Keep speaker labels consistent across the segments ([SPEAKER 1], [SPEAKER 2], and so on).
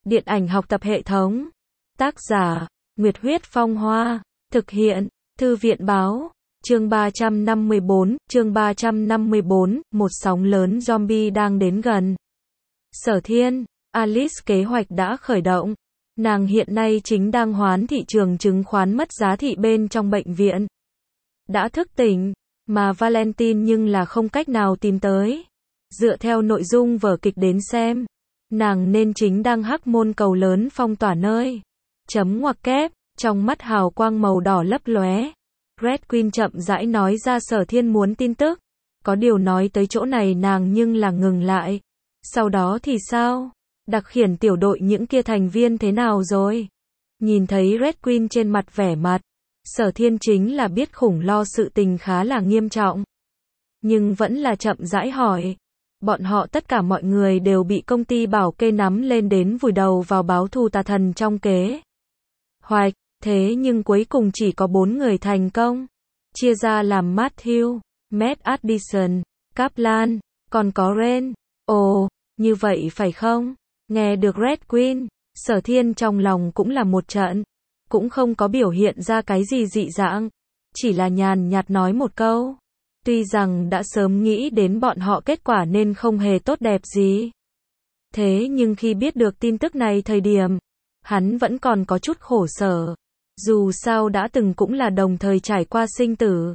[SPEAKER 1] Điện ảnh học tập hệ thống. Tác giả, Nguyệt Huyết Phong Hoa. Thực hiện, Thư viện Báo. Chương 354, một sóng lớn zombie đang đến gần. Sở Thiên, Alice kế hoạch đã khởi động. Nàng hiện nay chính đang hoán thị trường chứng khoán mất giá thị bên trong bệnh viện. Đã thức tỉnh, mà Valentine nhưng là không cách nào tìm tới. Dựa theo nội dung vở kịch đến xem, nàng nên chính đang hắc môn cầu lớn phong tỏa nơi. Chấm ngoặc kép, trong mắt hào quang màu đỏ lấp lóe. Red Queen chậm rãi nói ra Sở Thiên muốn tin tức. Có điều nói tới chỗ này nàng nhưng là ngừng lại. Sau đó thì sao? Đặc khiển tiểu đội những kia thành viên thế nào rồi? Nhìn thấy Red Queen trên mặt vẻ mặt, Sở Thiên chính là biết khủng lo sự tình khá là nghiêm trọng. Nhưng vẫn là chậm rãi hỏi. Bọn họ tất cả mọi người đều bị công ty bảo kê nắm lên đến vùi đầu vào báo thù tà thần trong kế hoạch. Thế nhưng cuối cùng chỉ có 4 người thành công. Chia ra làm Matthew, Matt Addison, Kaplan, còn có Ren. Ồ, như vậy phải không? Nghe được Red Queen, Sở Thiên trong lòng cũng là một trận. Cũng không có biểu hiện ra cái gì dị dạng. Chỉ là nhàn nhạt nói một câu. Tuy rằng đã sớm nghĩ đến bọn họ kết quả nên không hề tốt đẹp gì. Thế nhưng khi biết được tin tức này thời điểm, hắn vẫn còn có chút khổ sở. Dù sao đã từng cũng là đồng thời trải qua sinh tử.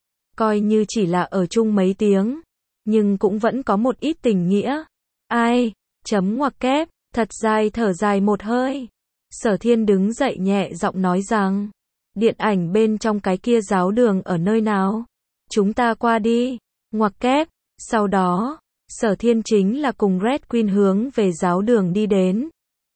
[SPEAKER 1] Coi như chỉ là ở chung mấy tiếng, nhưng cũng vẫn có một ít tình nghĩa. Ai? Chấm ngoặc kép, thật dài thở dài một hơi. Sở Thiên đứng dậy nhẹ giọng nói rằng, điện ảnh bên trong cái kia giáo đường ở nơi nào? Chúng ta qua đi. Ngoặc kép, sau đó, Sở Thiên chính là cùng Red Queen hướng về giáo đường đi đến.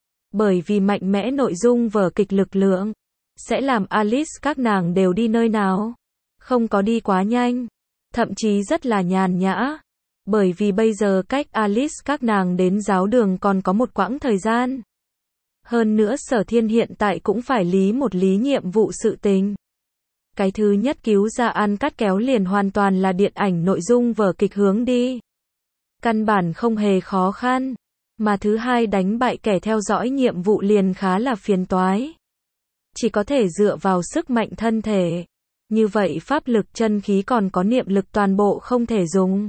[SPEAKER 1] Bởi vì mạnh mẽ nội dung vở kịch lực lượng, sẽ làm Alice các nàng đều đi nơi nào. Không có đi quá nhanh, thậm chí rất là nhàn nhã. Bởi vì bây giờ cách Alice các nàng đến giáo đường còn có một quãng thời gian. Hơn nữa Sở Thiên hiện tại cũng phải lý nhiệm vụ sự tình. Cái thứ nhất cứu ra ăn cắt kéo liền hoàn toàn là điện ảnh nội dung vở kịch hướng đi. Căn bản không hề khó khăn. Mà thứ hai đánh bại kẻ theo dõi nhiệm vụ liền khá là phiền toái. Chỉ có thể dựa vào sức mạnh thân thể. Như vậy pháp lực chân khí còn có niệm lực toàn bộ không thể dùng.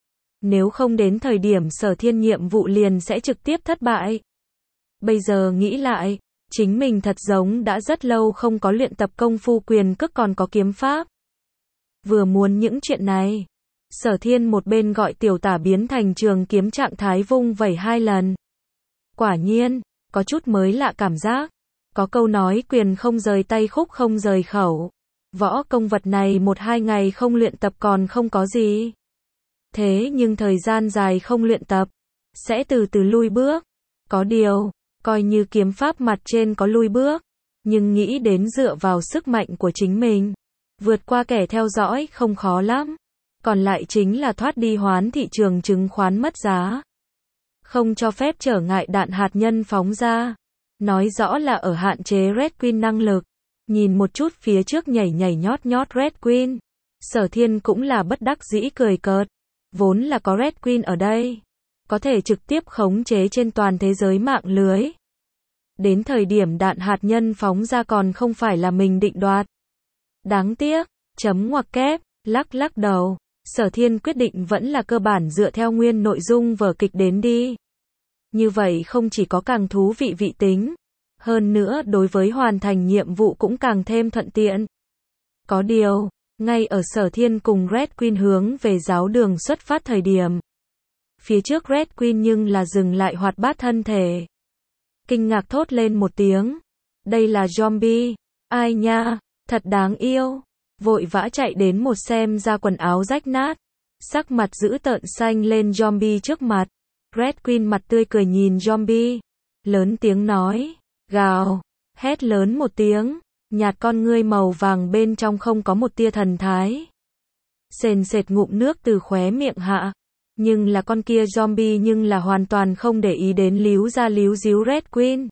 [SPEAKER 1] Nếu không đến thời điểm Sở Thiên nhiệm vụ liền sẽ trực tiếp thất bại. Bây giờ nghĩ lại, chính mình thật giống đã rất lâu không có luyện tập công phu quyền cước còn có kiếm pháp. Vừa muốn những chuyện này, Sở Thiên một bên gọi tiểu tả biến thành trường kiếm trạng thái vung vẩy 2 lần. Quả nhiên, có chút mới lạ cảm giác. Có câu nói quyền không rời tay khúc không rời khẩu. Võ công vật này 1-2 ngày không luyện tập còn không có gì. Thế nhưng thời gian dài không luyện tập, sẽ từ từ lui bước. Có điều, coi như kiếm pháp mặt trên có lui bước, nhưng nghĩ đến dựa vào sức mạnh của chính mình, vượt qua kẻ theo dõi không khó lắm. Còn lại chính là thoát đi hoán thị trường chứng khoán mất giá. Không cho phép trở ngại đạn hạt nhân phóng ra. Nói rõ là ở hạn chế Red Queen năng lực. Nhìn một chút phía trước nhảy nhót Red Queen. Sở Thiên cũng là bất đắc dĩ cười cợt. Vốn là có Red Queen ở đây. Có thể trực tiếp khống chế trên toàn thế giới mạng lưới. Đến thời điểm đạn hạt nhân phóng ra còn không phải là mình định đoạt. Đáng tiếc, chấm ngoặc kép, lắc đầu. Sở Thiên quyết định vẫn là cơ bản dựa theo nguyên nội dung vở kịch đến đi. Như vậy không chỉ có càng thú vị vị tính, hơn nữa đối với hoàn thành nhiệm vụ cũng càng thêm thuận tiện. Có điều, ngay ở Sở Thiên cùng Red Queen hướng về giáo đường xuất phát thời điểm. Phía trước Red Queen nhưng là dừng lại hoạt bát thân thể. Kinh ngạc thốt lên một tiếng. Đây là zombie. Ai nha, thật đáng yêu. Vội vã chạy đến một xem ra quần áo rách nát. Sắc mặt dữ tợn xanh lên zombie trước mặt. Red Queen mặt tươi cười nhìn zombie. Lớn tiếng nói. Gào. Hét lớn một tiếng. Nhạt con ngươi màu vàng bên trong không có một tia thần thái. Sền sệt ngụm nước từ khóe miệng hạ. Nhưng là con kia zombie nhưng là hoàn toàn không để ý đến líu ra líu díu Red Queen.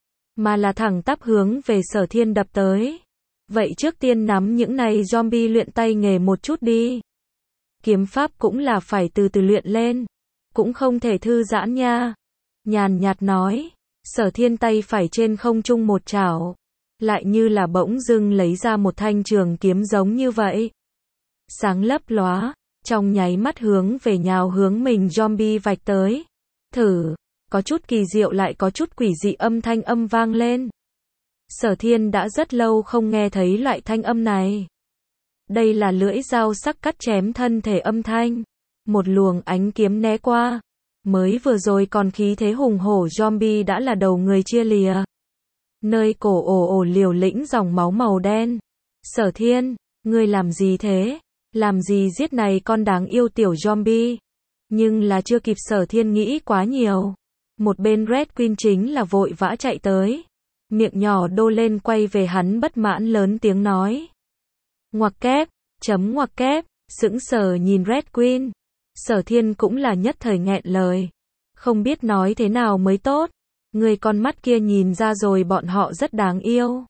[SPEAKER 1] Mà là thẳng tắp hướng về Sở Thiên đập tới. Vậy trước tiên nắm những này zombie luyện tay nghề một chút đi. Kiếm pháp cũng là phải từ từ luyện lên. Cũng không thể thư giãn nha. Nhàn nhạt nói. Sở Thiên tay phải trên không trung một chảo, lại như là bỗng dưng lấy ra một thanh trường kiếm giống như vậy. Sáng lấp lóa, trong nháy mắt hướng về nhào hướng mình zombie vạch tới. Thử, có chút kỳ diệu lại có chút quỷ dị âm thanh vang lên. Sở Thiên đã rất lâu không nghe thấy loại thanh âm này. Đây là lưỡi dao sắc cắt chém thân thể âm thanh. Một luồng ánh kiếm né qua. Mới vừa rồi còn khí thế hùng hổ zombie đã là đầu người chia lìa. Nơi cổ ồ liều lĩnh dòng máu màu đen. Sở Thiên, ngươi làm gì thế? Làm gì giết này con đáng yêu tiểu zombie? Nhưng là chưa kịp Sở Thiên nghĩ quá nhiều. Một bên Red Queen chính là vội vã chạy tới. Miệng nhỏ đô lên quay về hắn bất mãn lớn tiếng nói. Ngoặc kép, ngoặc kép, sững sờ nhìn Red Queen. Sở Thiên cũng là nhất thời nghẹn lời. Không biết nói thế nào mới tốt. Người con mắt kia nhìn ra rồi bọn họ rất đáng yêu.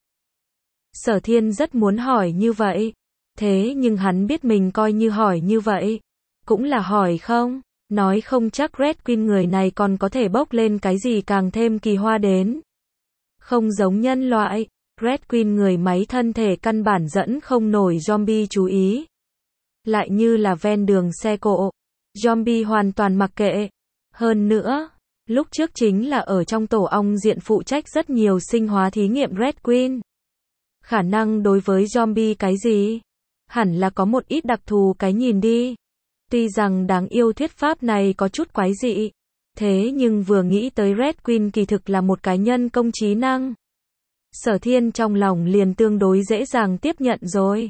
[SPEAKER 1] Sở Thiên rất muốn hỏi như vậy. Thế nhưng hắn biết mình coi như hỏi như vậy. Cũng là hỏi không. Nói không chắc Red Queen người này còn có thể bốc lên cái gì càng thêm kỳ hoa đến. Không giống nhân loại. Red Queen người máy thân thể căn bản dẫn không nổi zombie chú ý. Lại như là ven đường xe cộ. Zombie hoàn toàn mặc kệ. Hơn nữa, lúc trước chính là ở trong tổ ong diện phụ trách rất nhiều sinh hóa thí nghiệm Red Queen. Khả năng đối với zombie cái gì? Hẳn là có một ít đặc thù cái nhìn đi. Tuy rằng đáng yêu thuyết pháp này có chút quái dị. Thế nhưng vừa nghĩ tới Red Queen kỳ thực là một cái nhân công trí năng. Sở Thiên trong lòng liền tương đối dễ dàng tiếp nhận rồi.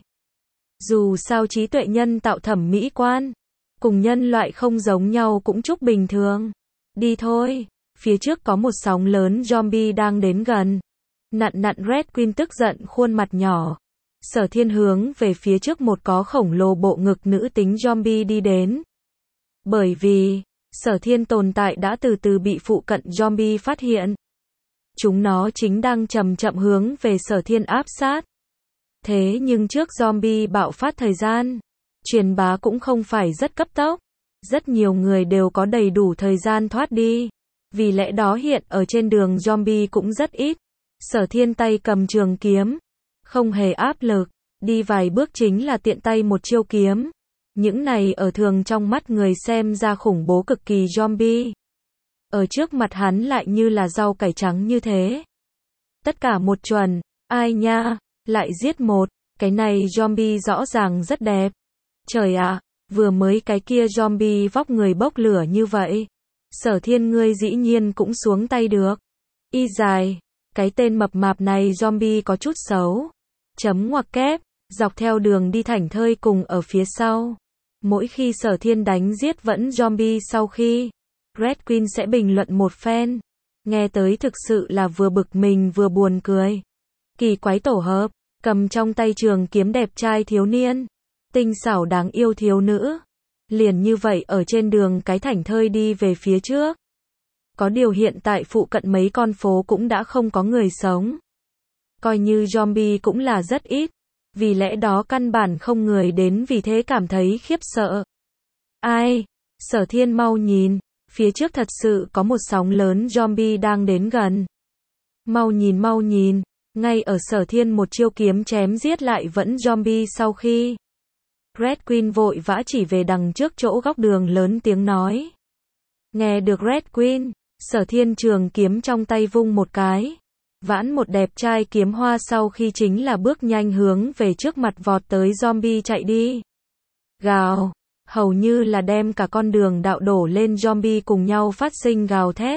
[SPEAKER 1] Dù sao trí tuệ nhân tạo thẩm mỹ quan. Cùng nhân loại không giống nhau cũng chúc bình thường. Đi thôi. Phía trước có một sóng lớn zombie đang đến gần. Nặn Red Queen tức giận khuôn mặt nhỏ. Sở Thiên hướng về phía trước một có khổng lồ bộ ngực nữ tính zombie đi đến. Bởi vì, Sở Thiên tồn tại đã từ từ bị phụ cận zombie phát hiện. Chúng nó chính đang chậm chậm hướng về Sở Thiên áp sát. Thế nhưng trước zombie bạo phát thời gian, truyền bá cũng không phải rất cấp tốc. Rất nhiều người đều có đầy đủ thời gian thoát đi. Vì lẽ đó hiện ở trên đường zombie cũng rất ít. Sở Thiên tay cầm trường kiếm. Không hề áp lực. Đi vài bước chính là tiện tay một chiêu kiếm. Những này ở thường trong mắt người xem ra khủng bố cực kỳ zombie. Ở trước mặt hắn lại như là rau cải trắng như thế. Tất cả một chuẩn. Ai nha, lại giết một. Cái này zombie rõ ràng rất đẹp. Trời ạ, vừa mới cái kia zombie vóc người bốc lửa như vậy. Sở Thiên ngươi dĩ nhiên cũng xuống tay được. Y dài, cái tên mập mạp này zombie có chút xấu. Ngoặc kép, dọc theo đường đi thảnh thơi cùng ở phía sau. Mỗi khi Sở Thiên đánh giết vẫn zombie sau khi, Red Queen sẽ bình luận một phen. Nghe tới thực sự là vừa bực mình vừa buồn cười. Kỳ quái tổ hợp, cầm trong tay trường kiếm đẹp trai thiếu niên. Tinh xảo đáng yêu thiếu nữ. Liền như vậy ở trên đường cái thảnh thơi đi về phía trước. Có điều hiện tại phụ cận mấy con phố cũng đã không có người sống. Coi như zombie cũng là rất ít. Vì lẽ đó căn bản không người đến vì thế cảm thấy khiếp sợ. Ai? Sở Thiên mau nhìn. Phía trước thật sự có một sóng lớn zombie đang đến gần. Mau nhìn. Ngay ở Sở Thiên một chiêu kiếm chém giết lại vẫn zombie sau khi. Red Queen vội vã chỉ về đằng trước chỗ góc đường lớn tiếng nói. Nghe được Red Queen, Sở Thiên trường kiếm trong tay vung một cái. Vãn một đẹp trai kiếm hoa sau khi chính là bước nhanh hướng về trước mặt vọt tới zombie chạy đi. Gào, hầu như là đem cả con đường đạo đổ lên zombie cùng nhau phát sinh gào thét.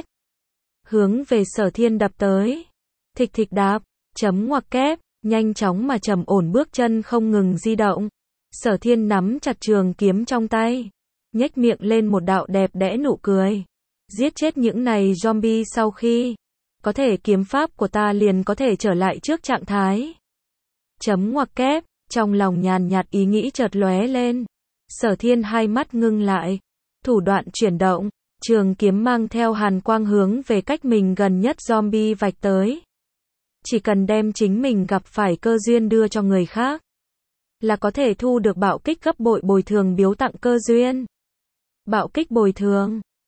[SPEAKER 1] Hướng về Sở Thiên đập tới. Thịch đạp, ngoặc kép, nhanh chóng mà trầm ổn bước chân không ngừng di động. Sở Thiên nắm chặt trường kiếm trong tay, nhếch miệng lên một đạo đẹp đẽ nụ cười. Giết chết những này zombie sau khi, có thể kiếm pháp của ta liền có thể trở lại trước trạng thái. Ngoặc kép, trong lòng nhàn nhạt ý nghĩ chợt lóe lên. Sở Thiên hai mắt ngưng lại, thủ đoạn chuyển động, trường kiếm mang theo hàn quang hướng về cách mình gần nhất zombie vạch tới. Chỉ cần đem chính mình gặp phải cơ duyên đưa cho người khác, là có thể thu được bạo kích gấp bội bồi thường biếu tặng cơ duyên. Bạo kích bồi thường,